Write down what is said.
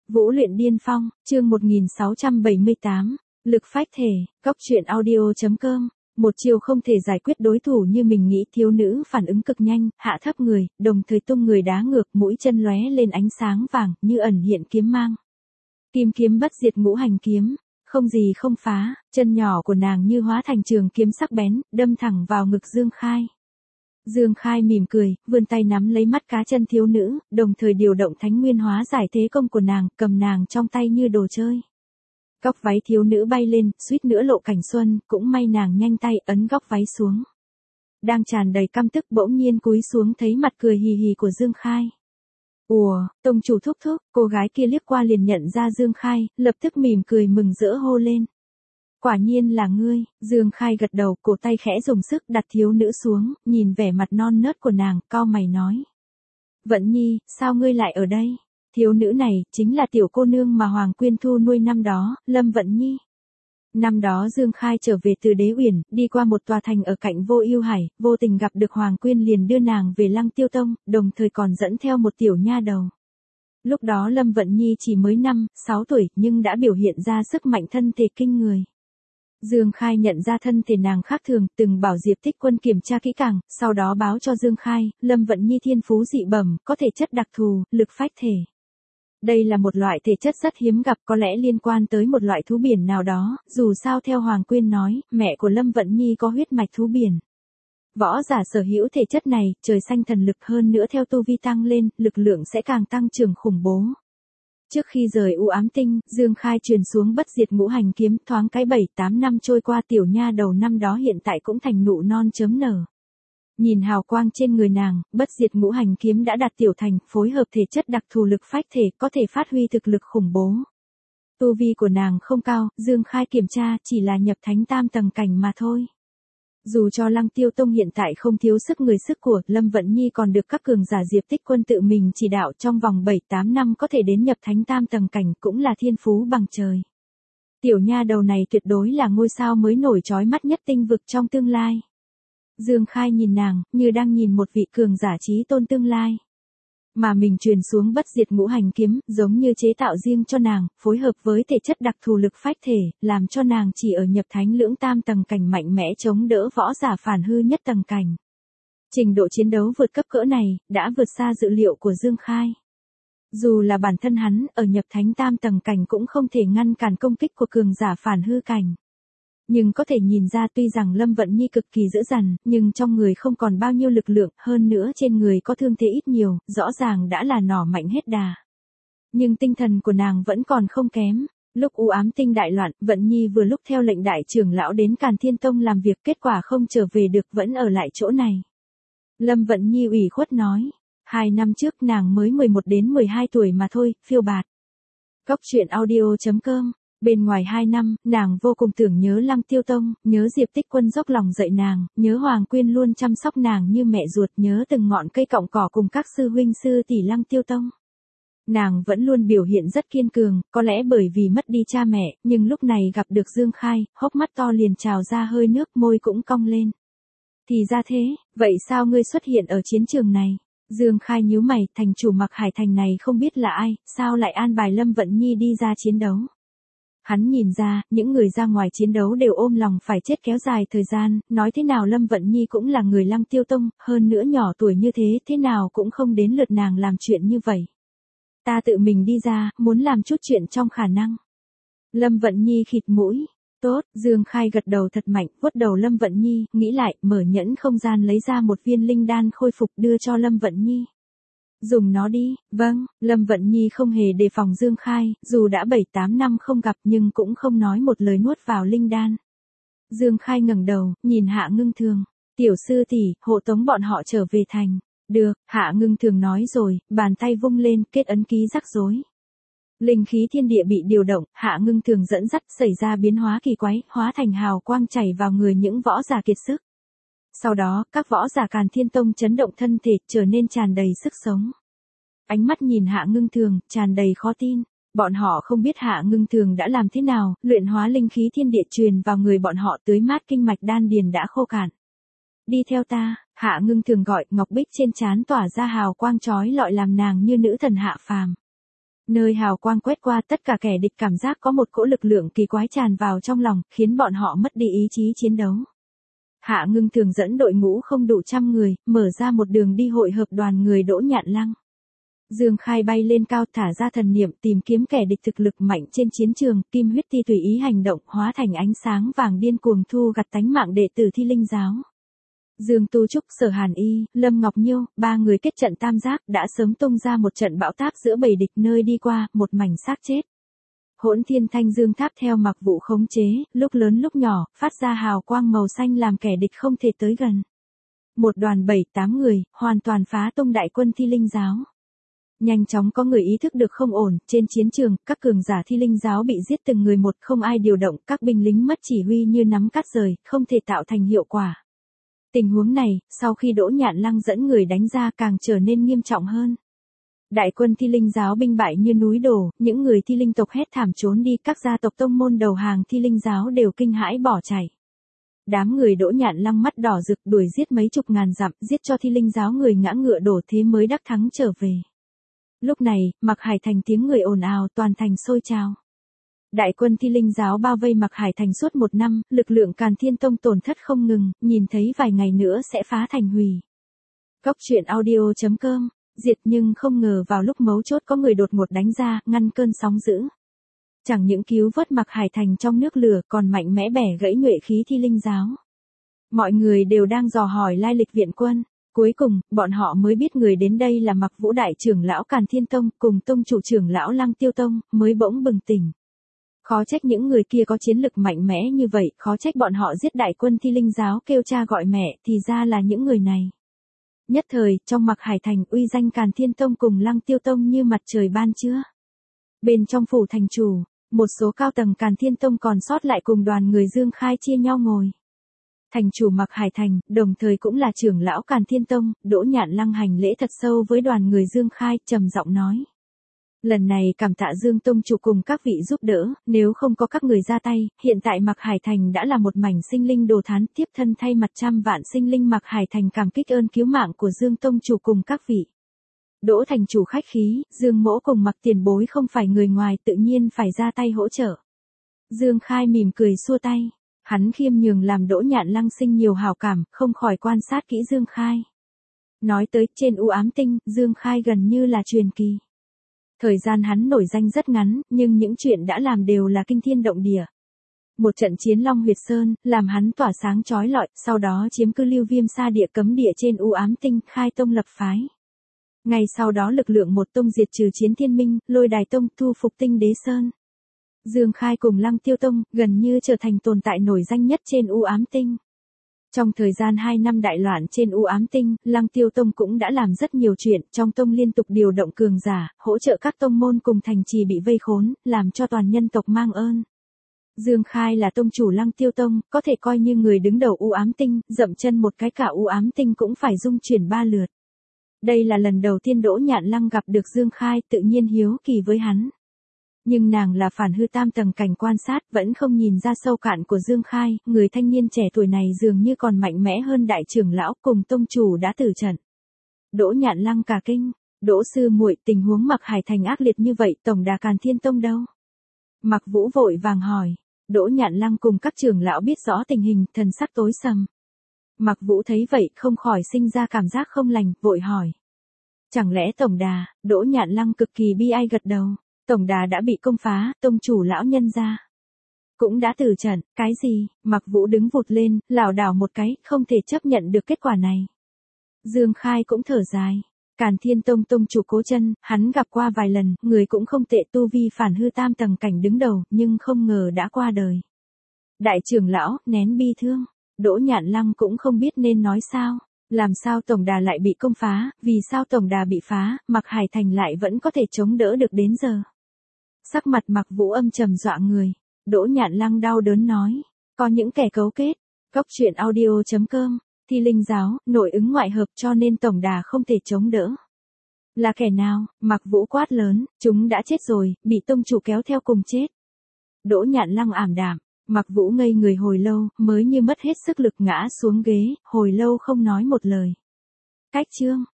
Vũ luyện điên phong, chương 1678, lực phách thể, góc truyện audio.com. Một chiều không thể giải quyết đối thủ như mình nghĩ, thiếu nữ phản ứng cực nhanh, hạ thấp người, đồng thời tung người đá ngược, mũi chân lóe lên ánh sáng vàng, như ẩn hiện kiếm mang. Kim kiếm bất diệt ngũ hành kiếm, không gì không phá, chân nhỏ của nàng như hóa thành trường kiếm sắc bén, đâm thẳng vào ngực Dương Khai. Dương Khai mỉm cười, vươn tay nắm lấy mắt cá chân thiếu nữ, đồng thời điều động thánh nguyên hóa giải thế công của nàng, cầm nàng trong tay như đồ chơi. Góc váy thiếu nữ bay lên, suýt nữa lộ cảnh xuân, cũng may nàng nhanh tay ấn góc váy xuống. Đang tràn đầy căm tức bỗng nhiên cúi xuống thấy mặt cười hì hì của Dương Khai. Ủa, tông chủ thúc thúc, cô gái kia liếc qua liền nhận ra Dương Khai, lập tức mỉm cười mừng rỡ hô lên. Quả nhiên là ngươi, Dương Khai gật đầu, cổ tay khẽ dùng sức đặt thiếu nữ xuống, nhìn vẻ mặt non nớt của nàng, cau mày nói. Vận Nhi, sao ngươi lại ở đây? Thiếu nữ này, chính là tiểu cô nương mà Hoàng Quyên thu nuôi năm đó, Lâm Vận Nhi. Năm đó Dương Khai trở về từ Đế Uyển, đi qua một tòa thành ở cạnh Vô Ưu Hải, vô tình gặp được Hoàng Quyên liền đưa nàng về Lăng Tiêu Tông, đồng thời còn dẫn theo một tiểu nha đầu. Lúc đó Lâm Vận Nhi chỉ mới 5-6 tuổi, nhưng đã biểu hiện ra sức mạnh thân thể kinh người. Dương Khai nhận ra thân thể nàng khác thường, từng bảo Diệp Tích Quân kiểm tra kỹ càng, sau đó báo cho Dương Khai, Lâm Vận Nhi thiên phú dị bẩm, có thể chất đặc thù, lực phách thể. Đây là một loại thể chất rất hiếm gặp, có lẽ liên quan tới một loại thú biển nào đó, dù sao theo Hoàng Quyên nói, mẹ của Lâm Vận Nhi có huyết mạch thú biển. Võ giả sở hữu thể chất này, trời xanh thần lực, hơn nữa theo tu vi tăng lên, lực lượng sẽ càng tăng trưởng khủng bố. Trước khi rời U Ám Tinh, Dương Khai truyền xuống bất diệt ngũ hành kiếm, thoáng cái 7-8 năm trôi qua, tiểu nha đầu năm đó hiện tại cũng thành nụ non chớm nở. Nhìn hào quang trên người nàng, bất diệt ngũ hành kiếm đã đạt tiểu thành, phối hợp thể chất đặc thù lực phách thể, có thể phát huy thực lực khủng bố. Tu vi của nàng không cao, Dương Khai kiểm tra, chỉ là nhập thánh tam tầng cảnh mà thôi. Dù cho Lăng Tiêu Tông hiện tại không thiếu sức người sức của, Lâm Vận Nhi còn được các cường giả Diệp Tích Quân tự mình chỉ đạo, trong vòng 7-8 năm có thể đến nhập thánh tam tầng cảnh, cũng là thiên phú bằng trời. Tiểu nha đầu này tuyệt đối là ngôi sao mới nổi chói mắt nhất tinh vực trong tương lai. Dương Khai nhìn nàng, như đang nhìn một vị cường giả chí tôn tương lai. Mà mình truyền xuống bất diệt ngũ hành kiếm, giống như chế tạo riêng cho nàng, phối hợp với thể chất đặc thù lực phách thể, làm cho nàng chỉ ở nhập thánh lưỡng tam tầng cảnh mạnh mẽ chống đỡ võ giả phản hư nhất tầng cảnh. Trình độ chiến đấu vượt cấp cỡ này, đã vượt xa dự liệu của Dương Khai. Dù là bản thân hắn, ở nhập thánh tam tầng cảnh cũng không thể ngăn cản công kích của cường giả phản hư cảnh. Nhưng có thể nhìn ra tuy rằng Lâm Vận Nhi cực kỳ dữ dằn, nhưng trong người không còn bao nhiêu lực lượng, hơn nữa trên người có thương thế ít nhiều, rõ ràng đã là nỏ mạnh hết đà. Nhưng tinh thần của nàng vẫn còn không kém. Lúc U Ám Tinh đại loạn, Vận Nhi vừa lúc theo lệnh đại trưởng lão đến Càn Thiên Tông làm việc, kết quả không trở về được, vẫn ở lại chỗ này. Lâm Vận Nhi ủy khuất nói, 2 năm trước nàng mới 11 đến 12 tuổi mà thôi, phiêu bạt. Góc truyện audio.com. Bên ngoài 2 năm, nàng vô cùng tưởng nhớ Lăng Tiêu Tông, nhớ Diệp Tích Quân dốc lòng dạy nàng, nhớ Hoàng Quyên luôn chăm sóc nàng như mẹ ruột, nhớ từng ngọn cây cọng cỏ cùng các sư huynh sư tỷ Lăng Tiêu Tông. Nàng vẫn luôn biểu hiện rất kiên cường, có lẽ bởi vì mất đi cha mẹ, nhưng lúc này gặp được Dương Khai, hốc mắt to liền trào ra hơi nước, môi cũng cong lên. Thì ra thế, vậy sao ngươi xuất hiện ở chiến trường này? Dương Khai nhíu mày, thành chủ Mặc Hải Thành này không biết là ai, sao lại an bài Lâm Vận Nhi đi ra chiến đấu? Hắn nhìn ra, những người ra ngoài chiến đấu đều ôm lòng phải chết kéo dài thời gian, nói thế nào Lâm Vận Nhi cũng là người Lăng Tiêu Tông, hơn nữa nhỏ tuổi như thế nào cũng không đến lượt nàng làm chuyện như vậy. Ta tự mình đi ra, muốn làm chút chuyện trong khả năng. Lâm Vận Nhi khịt mũi. Tốt, Dương Khai gật đầu thật mạnh, vuốt đầu Lâm Vận Nhi, nghĩ lại, mở nhẫn không gian lấy ra một viên linh đan khôi phục đưa cho Lâm Vận Nhi. Dùng nó đi, vâng, Lâm Vận Nhi không hề đề phòng Dương Khai, dù đã 7-8 năm không gặp nhưng cũng không nói một lời nuốt vào linh đan. Dương Khai ngẩng đầu, nhìn Hạ Ngưng Thường, tiểu sư tỷ, hộ tống bọn họ trở về thành. Được, Hạ Ngưng Thường nói rồi, bàn tay vung lên, kết ấn ký rắc rối. Linh khí thiên địa bị điều động, Hạ Ngưng Thường dẫn dắt xảy ra biến hóa kỳ quái, hóa thành hào quang chảy vào người những võ giả kiệt sức. Sau đó, các võ giả Càn Thiên Tông chấn động thân thể, trở nên tràn đầy sức sống. Ánh mắt nhìn Hạ Ngưng Thường, tràn đầy khó tin. Bọn họ không biết Hạ Ngưng Thường đã làm thế nào, luyện hóa linh khí thiên địa truyền vào người bọn họ, tưới mát kinh mạch đan điền đã khô cạn. Đi theo ta, Hạ Ngưng Thường gọi, ngọc bích trên trán tỏa ra hào quang chói lọi làm nàng như nữ thần hạ phàm. Nơi hào quang quét qua, tất cả kẻ địch cảm giác có một cỗ lực lượng kỳ quái tràn vào trong lòng, khiến bọn họ mất đi ý chí chiến đấu. Hạ Ngưng Thường dẫn đội ngũ không đủ 100 người, mở ra một đường đi hội hợp đoàn người Đỗ Nhạn Lăng. Dương Khai bay lên cao, thả ra thần niệm tìm kiếm kẻ địch thực lực mạnh trên chiến trường, Kim Huyết Ti tùy ý hành động, hóa thành ánh sáng vàng điên cuồng thu gặt tánh mạng đệ tử Thi Linh giáo. Dương Tu Trúc, Sở Hàn Y, Lâm Ngọc Nhiêu, 3 người kết trận tam giác, đã sớm tung ra một trận bão táp giữa bầy địch, nơi đi qua, một mảnh xác chết. Hỗn Thiên Thanh Dương Tháp theo Mặc Vũ khống chế, lúc lớn lúc nhỏ, phát ra hào quang màu xanh làm kẻ địch không thể tới gần. Một đoàn 7-8 người, hoàn toàn phá tung đại quân Thi Linh giáo. Nhanh chóng có người ý thức được không ổn, trên chiến trường, các cường giả Thi Linh giáo bị giết từng người một, không ai điều động, các binh lính mất chỉ huy như nắm cắt rời, không thể tạo thành hiệu quả. Tình huống này, sau khi Đỗ Nhạn Lăng dẫn người đánh ra càng trở nên nghiêm trọng hơn. Đại quân Thi Linh giáo binh bại như núi đổ, những người Thi Linh tộc hét thảm trốn đi, các gia tộc tông môn đầu hàng Thi Linh giáo đều kinh hãi bỏ chạy. Đám người Đỗ Nhạn Lăng mắt đỏ rực đuổi giết mấy chục ngàn dặm, giết cho Thi Linh giáo người ngã ngựa đổ, thế mới đắc thắng trở về. Lúc này, Mạc Hải Thành tiếng người ồn ào, toàn thành sôi trào. Đại quân Thi Linh giáo bao vây Mạc Hải Thành suốt 1 năm, lực lượng Càn Thiên Tông tổn thất không ngừng, nhìn thấy vài ngày nữa sẽ phá thành hủy. Góc truyện audio.com, diệt nhưng không ngờ vào lúc mấu chốt có người đột ngột đánh ra, ngăn cơn sóng dữ. Chẳng những cứu vớt Mạc Hải Thành trong nước lửa, còn mạnh mẽ bẻ gãy nhuệ khí Thi Linh giáo. Mọi người đều đang dò hỏi lai lịch viện quân. Cuối cùng, bọn họ mới biết người đến đây là Mặc Vũ đại trưởng lão Càn Thiên Tông, cùng tông chủ trưởng lão Lăng Tiêu Tông, mới bỗng bừng tỉnh. Khó trách những người kia có chiến lực mạnh mẽ như vậy, khó trách bọn họ giết đại quân Thi Linh giáo kêu cha gọi mẹ, thì ra là những người này. Nhất thời, trong Mạc Hải Thành, uy danh Càn Thiên Tông cùng Lăng Tiêu Tông như mặt trời ban trưa. Bên trong phủ thành chủ, một số cao tầng Càn Thiên Tông còn sót lại cùng đoàn người Dương Khai chia nhau ngồi. Thành chủ Mạc Hải Thành, đồng thời cũng là trưởng lão Càn Thiên Tông, Đỗ Nhạn Lăng hành lễ thật sâu với đoàn người Dương Khai, trầm giọng nói. Lần này cảm tạ Dương Tông chủ cùng các vị giúp đỡ, nếu không có các người ra tay, hiện tại Mạc Hải Thành đã là một mảnh sinh linh đồ thán, tiếp thân thay mặt 100 vạn sinh linh Mạc Hải Thành cảm kích ơn cứu mạng của Dương Tông chủ cùng các vị. Đỗ thành chủ khách khí, Dương mỗ cùng Mạc tiền bối không phải người ngoài, tự nhiên phải ra tay hỗ trợ. Dương Khai mỉm cười xua tay. Hắn khiêm nhường làm Đỗ Nhạn Lăng sinh nhiều hảo cảm, không khỏi quan sát kỹ Dương Khai. Nói tới, trên u ám tinh, Dương Khai gần như là truyền kỳ. Thời gian hắn nổi danh rất ngắn, nhưng những chuyện đã làm đều là kinh thiên động địa. Một trận chiến Long Huyệt Sơn, làm hắn tỏa sáng chói lọi, sau đó chiếm cứ Lưu Viêm Sa địa cấm địa trên u ám tinh, khai tông lập phái. Ngay sau đó lực lượng một tông diệt trừ Chiến Thiên Minh, Lôi Đài Tông, thu phục Tinh Đế Sơn. Dương Khai cùng Lăng Tiêu Tông, gần như trở thành tồn tại nổi danh nhất trên u ám tinh. Trong thời gian 2 năm đại loạn trên u ám tinh, Lăng Tiêu Tông cũng đã làm rất nhiều chuyện, trong tông liên tục điều động cường giả, hỗ trợ các tông môn cùng thành trì bị vây khốn, làm cho toàn nhân tộc mang ơn. Dương Khai là tông chủ Lăng Tiêu Tông, có thể coi như người đứng đầu u ám tinh, dậm chân một cái cả u ám tinh cũng phải dung chuyển 3 lượt. Đây là lần đầu tiên Đỗ Nhạn Lăng gặp được Dương Khai, tự nhiên hiếu kỳ với hắn. Nhưng nàng là phản hư tam tầng cảnh quan sát, vẫn không nhìn ra sâu cạn của Dương Khai, người thanh niên trẻ tuổi này dường như còn mạnh mẽ hơn đại trưởng lão cùng tông chủ đã tử trận. Đỗ Nhạn Lăng cả kinh, Đỗ sư muội, tình huống Mạc Hải Thành ác liệt như vậy, tổng đà Càn Thiên Tông đâu? Mạc Vũ vội vàng hỏi. Đỗ Nhạn Lăng cùng các trưởng lão biết rõ tình hình, thần sắc tối sầm. Mạc Vũ thấy vậy, không khỏi sinh ra cảm giác không lành, vội hỏi. Chẳng lẽ tổng đà? Đỗ Nhạn Lăng cực kỳ bi ai gật đầu. Tổng đà đã bị công phá, tông chủ lão nhân gia cũng đã tử trận, cái gì? Mạc Vũ đứng vụt lên, lảo đảo một cái, không thể chấp nhận được kết quả này. Dương Khai cũng thở dài. Càn Thiên Tông tông chủ Cố Chân, hắn gặp qua vài lần, người cũng không tệ, tu vi phản hư tam tầng cảnh đứng đầu, nhưng không ngờ đã qua đời. Đại trưởng lão, nén bi thương. Đỗ Nhạn Lăng cũng không biết nên nói sao. Làm sao tổng đà lại bị công phá, vì sao tổng đà bị phá, Mạc Hải Thành lại vẫn có thể chống đỡ được đến giờ. Sắc mặt Mạc Vũ âm trầm dọa người. Đỗ Nhạn Lăng đau đớn nói. Có những kẻ cấu kết. Góc truyện audio.com. Thi Linh giáo, nội ứng ngoại hợp cho nên tổng đà không thể chống đỡ. Là kẻ nào? Mạc Vũ quát lớn. Chúng đã chết rồi, bị tông chủ kéo theo cùng chết. Đỗ Nhạn Lăng ảm đạm. Mạc Vũ ngây người hồi lâu, mới như mất hết sức lực ngã xuống ghế, hồi lâu không nói một lời. Cách chương.